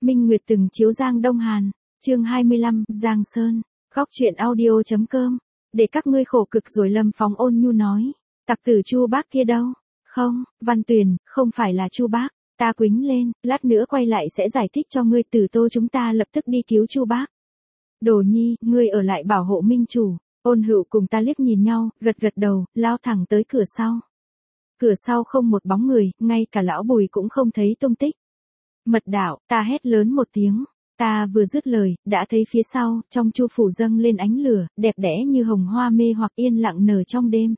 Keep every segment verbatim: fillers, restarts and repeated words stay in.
Minh Nguyệt từng chiếu Giang Đông Hàn, chương hai mươi lăm, Giang Sơn, góc truyện audio.com, để các ngươi khổ cực rồi. Lâm Phóng ôn nhu nói, tặc tử Chu Bác kia đâu? Không, Văn Tuyền, không phải là Chu Bác. Ta quýnh lên, lát nữa quay lại sẽ giải thích cho ngươi. Tử Tô chúng ta lập tức đi cứu Chu Bác. Đồ Nhi, ngươi ở lại bảo hộ Minh chủ. Ôn Hựu cùng ta liếc nhìn nhau, gật gật đầu, lao thẳng tới cửa sau. Cửa sau không một bóng người, ngay cả lão Bùi cũng không thấy tung tích. Mật đạo, ta hét lớn một tiếng. Ta vừa dứt lời, đã thấy phía sau, trong chu phủ dâng lên ánh lửa, đẹp đẽ như hồng hoa mê hoặc yên lặng nở trong đêm.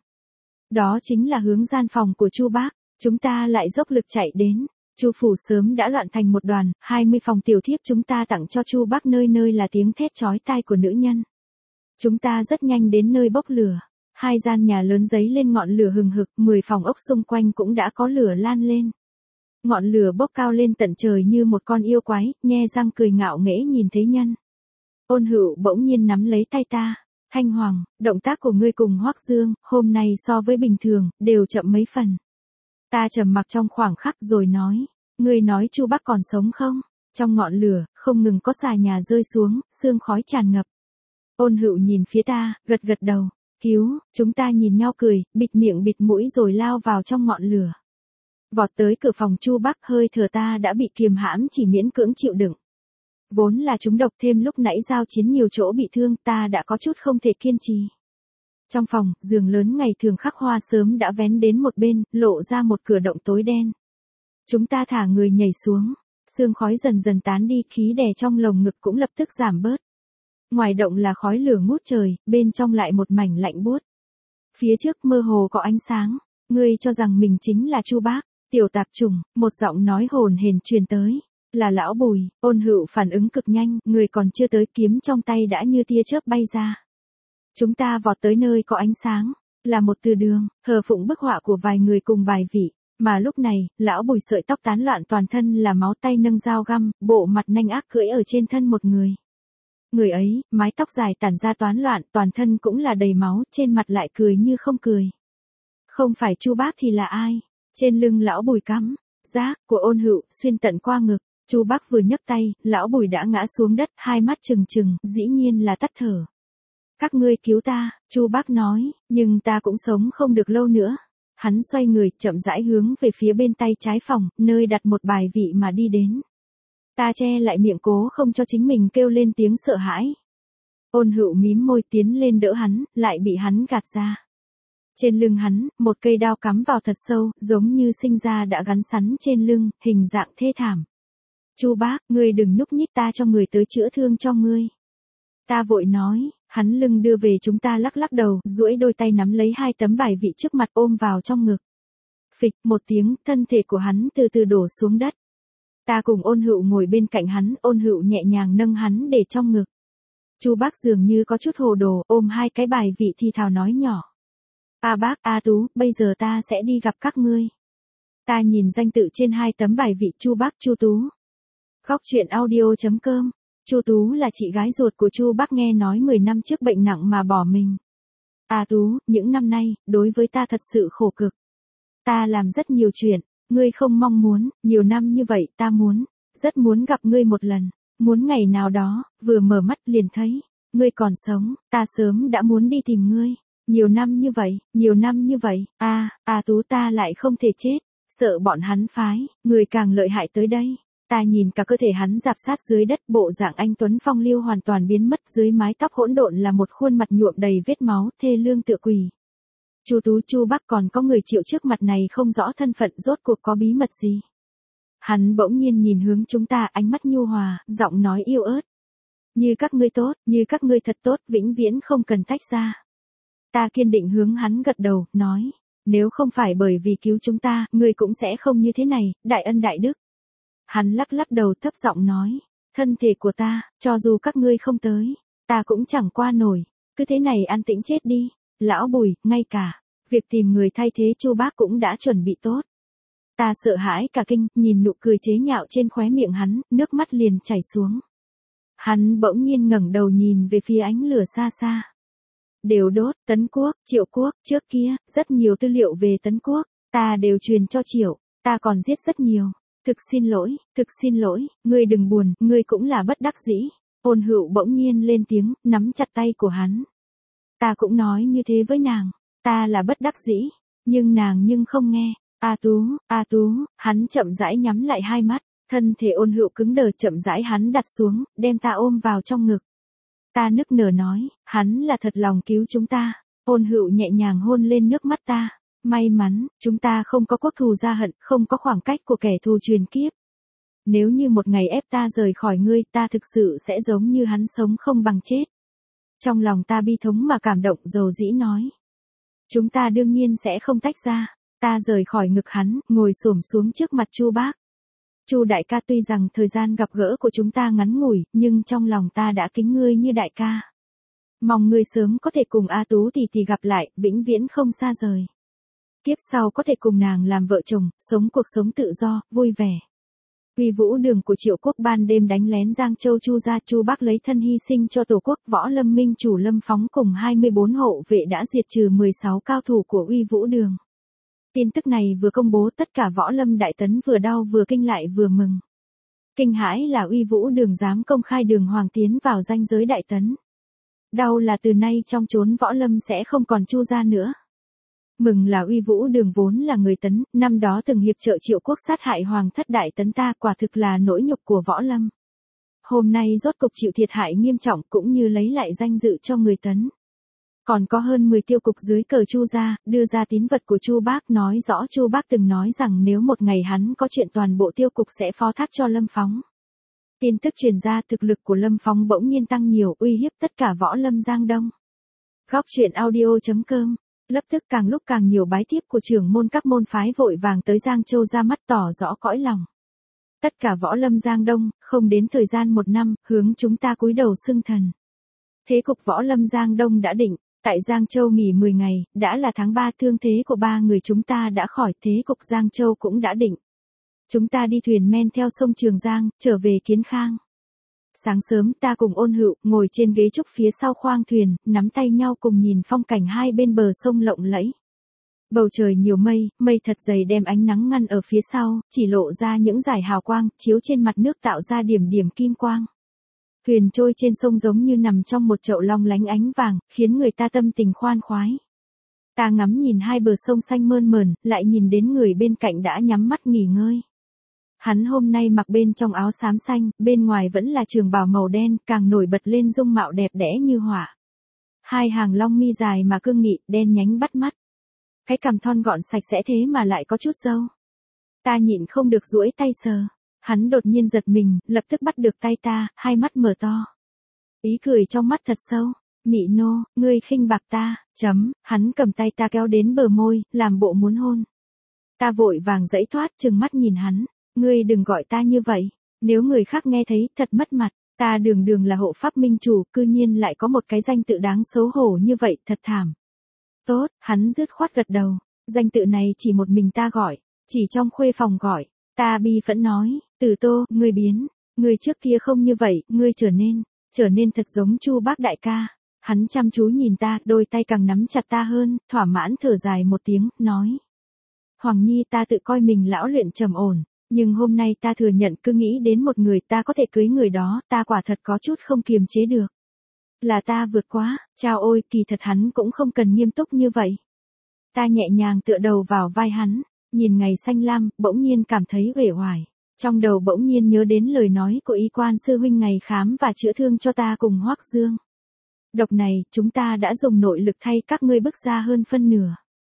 Đó chính là hướng gian phòng của Chu Bác. Chúng ta lại dốc lực chạy đến. Chu phủ sớm đã loạn thành một đoàn, hai mươi phòng tiểu thiếp chúng ta tặng cho Chu Bác, nơi nơi là tiếng thét chói tai của nữ nhân. Chúng ta rất nhanh đến nơi bốc lửa. Hai gian nhà lớn giấy lên ngọn lửa hừng hực, mười phòng ốc xung quanh cũng đã có lửa lan lên. Ngọn lửa bốc cao lên tận trời như một con yêu quái, nhe răng cười ngạo nghễ nhìn thế nhân. Ôn Hựu bỗng nhiên nắm lấy tay ta. Thanh Hoàng, động tác của ngươi cùng Hoắc Dương, hôm nay so với bình thường, đều chậm mấy phần. Ta trầm mặc trong khoảng khắc rồi nói, ngươi nói Chu Bác còn sống không? Trong ngọn lửa, không ngừng có xà nhà rơi xuống, sương khói tràn ngập. Ôn Hựu nhìn phía ta, gật gật đầu. Cứu, chúng ta nhìn nhau cười, bịt miệng bịt mũi rồi lao vào trong ngọn lửa. Vọt tới cửa phòng Chu Bác, hơi thở ta đã bị kiềm hãm, chỉ miễn cưỡng chịu đựng. Vốn là chúng độc, thêm lúc nãy giao chiến nhiều chỗ bị thương, ta đã có chút không thể kiên trì. Trong phòng, giường lớn ngày thường khắc hoa sớm đã vén đến một bên, lộ ra một cửa động tối đen. Chúng ta thả người nhảy xuống, sương khói dần dần tán đi, khí đè trong lồng ngực cũng lập tức giảm bớt. Ngoài động là khói lửa ngút trời, bên trong lại một mảnh lạnh buốt. Phía trước mơ hồ có ánh sáng. Ngươi cho rằng mình chính là Chu Bác? Tiểu tạp chủng, một giọng nói hồn hển truyền tới. Là lão Bùi. Ôn Hựu phản ứng cực nhanh, người còn chưa tới, kiếm trong tay đã như tia chớp bay ra. Chúng ta vọt tới nơi có ánh sáng, là một từ đường, thờ phụng bức họa của vài người cùng bài vị. Mà lúc này, lão Bùi sợi tóc tán loạn, toàn thân là máu, tay nâng dao găm, bộ mặt nanh ác cưỡi ở trên thân một người. Người ấy, mái tóc dài tản ra toán loạn, toàn thân cũng là đầy máu, trên mặt lại cười như không cười. Không phải Chu Bác thì là ai? Trên lưng lão Bùi cắm giác của Ôn Hựu xuyên tận qua ngực. Chu Bác vừa nhấc tay, lão Bùi đã ngã xuống đất, hai mắt trừng trừng, dĩ nhiên là tắt thở. Các ngươi cứu ta, Chu Bác nói, nhưng ta cũng sống không được lâu nữa. Hắn xoay người, chậm rãi hướng về phía bên tay trái phòng, nơi đặt một bài vị mà đi đến. Ta che lại miệng, cố không cho chính mình kêu lên tiếng sợ hãi. Ôn Hựu mím môi tiến lên đỡ hắn, lại bị hắn gạt ra. Trên lưng hắn, một cây đao cắm vào thật sâu, giống như sinh ra đã gắn sắn trên lưng, hình dạng thê thảm. Chu Bác, ngươi đừng nhúc nhích, ta cho người tới chữa thương cho ngươi. Ta vội nói, hắn lưng đưa về, chúng ta lắc lắc đầu, duỗi đôi tay nắm lấy hai tấm bài vị trước mặt ôm vào trong ngực. Phịch một tiếng, thân thể của hắn từ từ đổ xuống đất. Ta cùng Ôn Hựu ngồi bên cạnh hắn, Ôn Hựu nhẹ nhàng nâng hắn để trong ngực. Chu Bác dường như có chút hồ đồ, ôm hai cái bài vị thì thào nói nhỏ. A Bác, A Tú, bây giờ ta sẽ đi gặp các ngươi. Ta nhìn danh tự trên hai tấm bài vị, Chu Bác, Chu Tú. Góc truyện audio.com. Chu Tú là chị gái ruột của Chu Bác, nghe nói mười năm trước bệnh nặng mà bỏ mình. A Tú, những năm nay, đối với ta thật sự khổ cực. Ta làm rất nhiều chuyện, ngươi không mong muốn, nhiều năm như vậy ta muốn, rất muốn gặp ngươi một lần, muốn ngày nào đó, vừa mở mắt liền thấy, ngươi còn sống, ta sớm đã muốn đi tìm ngươi. Nhiều năm như vậy, nhiều năm như vậy, a, à, A Tú ta lại không thể chết, sợ bọn hắn phái, người càng lợi hại tới đây. Ta nhìn cả cơ thể hắn rạp sát dưới đất, bộ dạng anh tuấn phong lưu hoàn toàn biến mất, dưới mái tóc hỗn độn là một khuôn mặt nhuộm đầy vết máu, thê lương tựa quỷ. Chu Tú, Chu Bác, còn có người chịu trước mặt này không rõ thân phận, rốt cuộc có bí mật gì. Hắn bỗng nhiên nhìn hướng chúng ta, ánh mắt nhu hòa, giọng nói yêu ớt. Như các ngươi tốt, như các ngươi thật tốt, vĩnh viễn không cần tách ra. Ta kiên định hướng hắn gật đầu, nói, nếu không phải bởi vì cứu chúng ta, ngươi cũng sẽ không như thế này, đại ân đại đức. Hắn lắc lắc đầu, thấp giọng nói, thân thể của ta, cho dù các ngươi không tới, ta cũng chẳng qua nổi, cứ thế này an tĩnh chết đi. Lão Bùi, ngay cả việc tìm người thay thế Chu Bác cũng đã chuẩn bị tốt. Ta sợ hãi cả kinh, nhìn nụ cười chế nhạo trên khóe miệng hắn, nước mắt liền chảy xuống. Hắn bỗng nhiên ngẩng đầu nhìn về phía ánh lửa xa xa. Đều đốt, Tấn Quốc, Triệu Quốc, trước kia, rất nhiều tư liệu về Tấn Quốc, ta đều truyền cho Triệu, ta còn giết rất nhiều. Thực xin lỗi, thực xin lỗi, ngươi đừng buồn, ngươi cũng là bất đắc dĩ. Ôn Hựu bỗng nhiên lên tiếng, nắm chặt tay của hắn. Ta cũng nói như thế với nàng, ta là bất đắc dĩ, nhưng nàng nhưng không nghe. A Tú, A Tú, hắn chậm rãi nhắm lại hai mắt, thân thể Ôn Hựu cứng đờ, chậm rãi hắn đặt xuống, đem ta ôm vào trong ngực. Ta nức nở nói, hắn là thật lòng cứu chúng ta. Ôn Hựu nhẹ nhàng hôn lên nước mắt ta. May mắn, chúng ta không có quốc thù gia hận, không có khoảng cách của kẻ thù truyền kiếp. Nếu như một ngày ép ta rời khỏi ngươi, ta thực sự sẽ giống như hắn sống không bằng chết. Trong lòng ta bi thống mà cảm động, dầu dĩ nói. Chúng ta đương nhiên sẽ không tách ra. Ta rời khỏi ngực hắn, ngồi xổm xuống trước mặt Chu Bác. Chu đại ca, tuy rằng thời gian gặp gỡ của chúng ta ngắn ngủi, nhưng trong lòng ta đã kính ngươi như đại ca. Mong ngươi sớm có thể cùng A Tú tỷ tỷ gặp lại, vĩnh viễn không xa rời. Tiếp sau có thể cùng nàng làm vợ chồng, sống cuộc sống tự do, vui vẻ. Uy Vũ Đường của Triệu Quốc ban đêm đánh lén Giang Châu Chu gia, Chu Bác lấy thân hy sinh cho Tổ quốc, Võ Lâm minh chủ Lâm Phóng cùng hai mươi bốn hộ vệ đã diệt trừ mười sáu cao thủ của Uy Vũ Đường. Tin tức này vừa công bố, tất cả Võ Lâm đại tấn vừa đau vừa kinh lại vừa mừng. Kinh hãi là Uy Vũ Đường dám công khai đường hoàng tiến vào ranh giới đại tấn. Đau là từ nay trong chốn Võ Lâm sẽ không còn Chu gia nữa. Mừng là Uy Vũ Đường vốn là người tấn, năm đó từng hiệp trợ Triệu Quốc sát hại hoàng thất đại tấn ta, quả thực là nỗi nhục của Võ Lâm. Hôm nay rốt cục chịu thiệt hại nghiêm trọng, cũng như lấy lại danh dự cho người tấn. Còn có hơn mười tiêu cục dưới cờ Chu gia, đưa ra tín vật của Chu Bác, nói rõ Chu Bác từng nói rằng nếu một ngày hắn có chuyện toàn bộ tiêu cục sẽ phó thác cho Lâm Phóng. Tin tức truyền ra, thực lực của Lâm Phóng bỗng nhiên tăng nhiều, uy hiếp tất cả Võ Lâm Giang Đông. Góc truyện audio chấm com. Lập tức càng lúc càng nhiều bái tiếp của trưởng môn các môn phái vội vàng tới Giang Châu ra mắt tỏ rõ cõi lòng. Tất cả Võ Lâm Giang Đông, không đến thời gian một năm, hướng chúng ta cúi đầu xưng thần. Thế cục Võ Lâm Giang Đông đã định, tại Giang Châu nghỉ mười ngày, đã là tháng ba, thương thế của ba người chúng ta đã khỏi, thế cục Giang Châu cũng đã định. Chúng ta đi thuyền men theo sông Trường Giang, trở về Kiến Khang. Sáng sớm ta cùng Ôn Hựu, ngồi trên ghế trúc phía sau khoang thuyền, nắm tay nhau cùng nhìn phong cảnh hai bên bờ sông lộng lẫy. Bầu trời nhiều mây, mây thật dày đem ánh nắng ngăn ở phía sau, chỉ lộ ra những dải hào quang, chiếu trên mặt nước tạo ra điểm điểm kim quang. Thuyền trôi trên sông giống như nằm trong một chậu long lánh ánh vàng, khiến người ta tâm tình khoan khoái. Ta ngắm nhìn hai bờ sông xanh mơn mởn, lại nhìn đến người bên cạnh đã nhắm mắt nghỉ ngơi. Hắn hôm nay mặc bên trong áo xám xanh, bên ngoài vẫn là trường bào màu đen, càng nổi bật lên dung mạo đẹp đẽ như họa. Hai hàng long mi dài mà cương nghị, đen nhánh bắt mắt. Cái cằm thon gọn sạch sẽ thế mà lại có chút râu. Ta nhịn không được duỗi tay sờ. Hắn đột nhiên giật mình, lập tức bắt được tay ta, hai mắt mở to. Ý cười trong mắt thật sâu. Mị nô, ngươi khinh bạc ta, chấm, hắn cầm tay ta kéo đến bờ môi, làm bộ muốn hôn. Ta vội vàng giãy thoát, trừng mắt nhìn hắn. Ngươi đừng gọi ta như vậy, nếu người khác nghe thấy, thật mất mặt. Ta đường đường là hộ pháp minh chủ, cư nhiên lại có một cái danh tự đáng xấu hổ như vậy, thật thảm. Tốt, hắn dứt khoát gật đầu. Danh tự này chỉ một mình ta gọi, chỉ trong khuê phòng gọi. Ta bi phẫn nói, Từ Tô, ngươi biến, ngươi trước kia không như vậy, ngươi trở nên, trở nên thật giống Chu Bác đại ca. Hắn chăm chú nhìn ta, đôi tay càng nắm chặt ta hơn, thỏa mãn thở dài một tiếng, nói. Hoàng Nhi, ta tự coi mình lão luyện trầm ổn, nhưng hôm nay ta thừa nhận, cứ nghĩ đến một người ta có thể cưới người đó, ta quả thật có chút không kiềm chế được. Là ta vượt quá, chao ôi, kỳ thật hắn cũng không cần nghiêm túc như vậy. Ta nhẹ nhàng tựa đầu vào vai hắn, nhìn ngày xanh lam, bỗng nhiên cảm thấy uể oải. Trong đầu bỗng nhiên nhớ đến lời nói của y quan sư huynh ngày khám và chữa thương cho ta cùng Hoắc Dương. Độc này, chúng ta đã dùng nội lực thay các ngươi bức ra hơn phân nửa.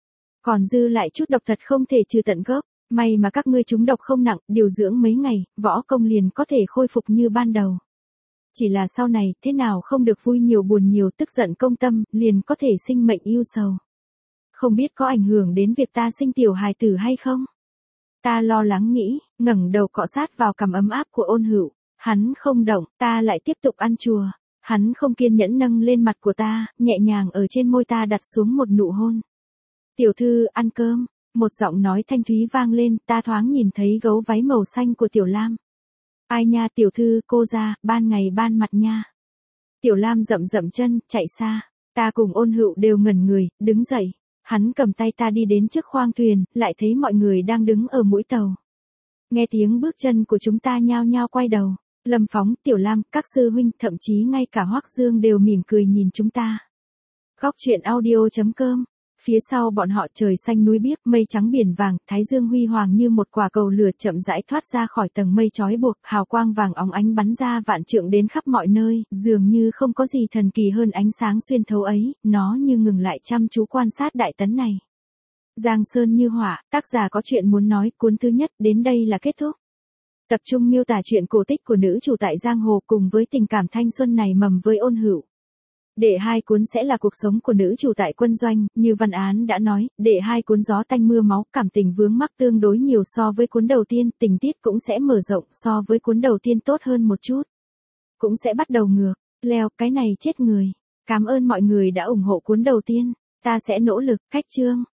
Còn dư lại chút độc thật không thể trừ tận gốc, may mà các ngươi trúng độc không nặng, điều dưỡng mấy ngày, võ công liền có thể khôi phục như ban đầu. Chỉ là sau này, thế nào không được vui nhiều buồn nhiều, tức giận công tâm, liền có thể sinh mệnh yêu sầu. Không biết có ảnh hưởng đến việc ta sinh tiểu hài tử hay không? Ta lo lắng nghĩ, ngẩng đầu cọ sát vào cằm ấm áp của Ôn Hựu. Hắn không động, ta lại tiếp tục ăn chùa. Hắn không kiên nhẫn nâng lên mặt của ta, nhẹ nhàng ở trên môi ta đặt xuống một nụ hôn. Tiểu thư, ăn cơm. Một giọng nói thanh thúy vang lên, ta thoáng nhìn thấy gấu váy màu xanh của Tiểu Lam. Ai nha tiểu thư, cô ra, ban ngày ban mặt nha. Tiểu Lam dậm dậm chân, chạy xa. Ta cùng Ôn Hựu đều ngẩn người, đứng dậy. Hắn cầm tay ta đi đến trước khoang thuyền, lại thấy mọi người đang đứng ở mũi tàu. Nghe tiếng bước chân của chúng ta nhao nhao quay đầu. Lâm Phóng, Tiểu Lam, các sư huynh, thậm chí ngay cả Hoắc Dương đều mỉm cười nhìn chúng ta. Góc truyện audio.com. Phía sau bọn họ trời xanh núi biếc, mây trắng biển vàng, thái dương huy hoàng như một quả cầu lửa chậm rãi thoát ra khỏi tầng mây trói buộc, hào quang vàng óng ánh bắn ra vạn trượng đến khắp mọi nơi, dường như không có gì thần kỳ hơn ánh sáng xuyên thấu ấy, nó như ngừng lại chăm chú quan sát đại tấn này. Giang Sơn như hỏa, tác giả có chuyện muốn nói, cuốn thứ nhất đến đây là kết thúc. Tập trung miêu tả chuyện cổ tích của nữ chủ tại giang hồ cùng với tình cảm thanh xuân này mầm với ôn hữu. Đệ hai cuốn sẽ là cuộc sống của nữ chủ tại quân doanh, như Văn Án đã nói, đệ hai cuốn gió tanh mưa máu, cảm tình vướng mắc tương đối nhiều so với cuốn đầu tiên, tình tiết cũng sẽ mở rộng so với cuốn đầu tiên tốt hơn một chút. Cũng sẽ bắt đầu ngược, leo, cái này chết người. Cảm ơn mọi người đã ủng hộ cuốn đầu tiên, ta sẽ nỗ lực, cách chương.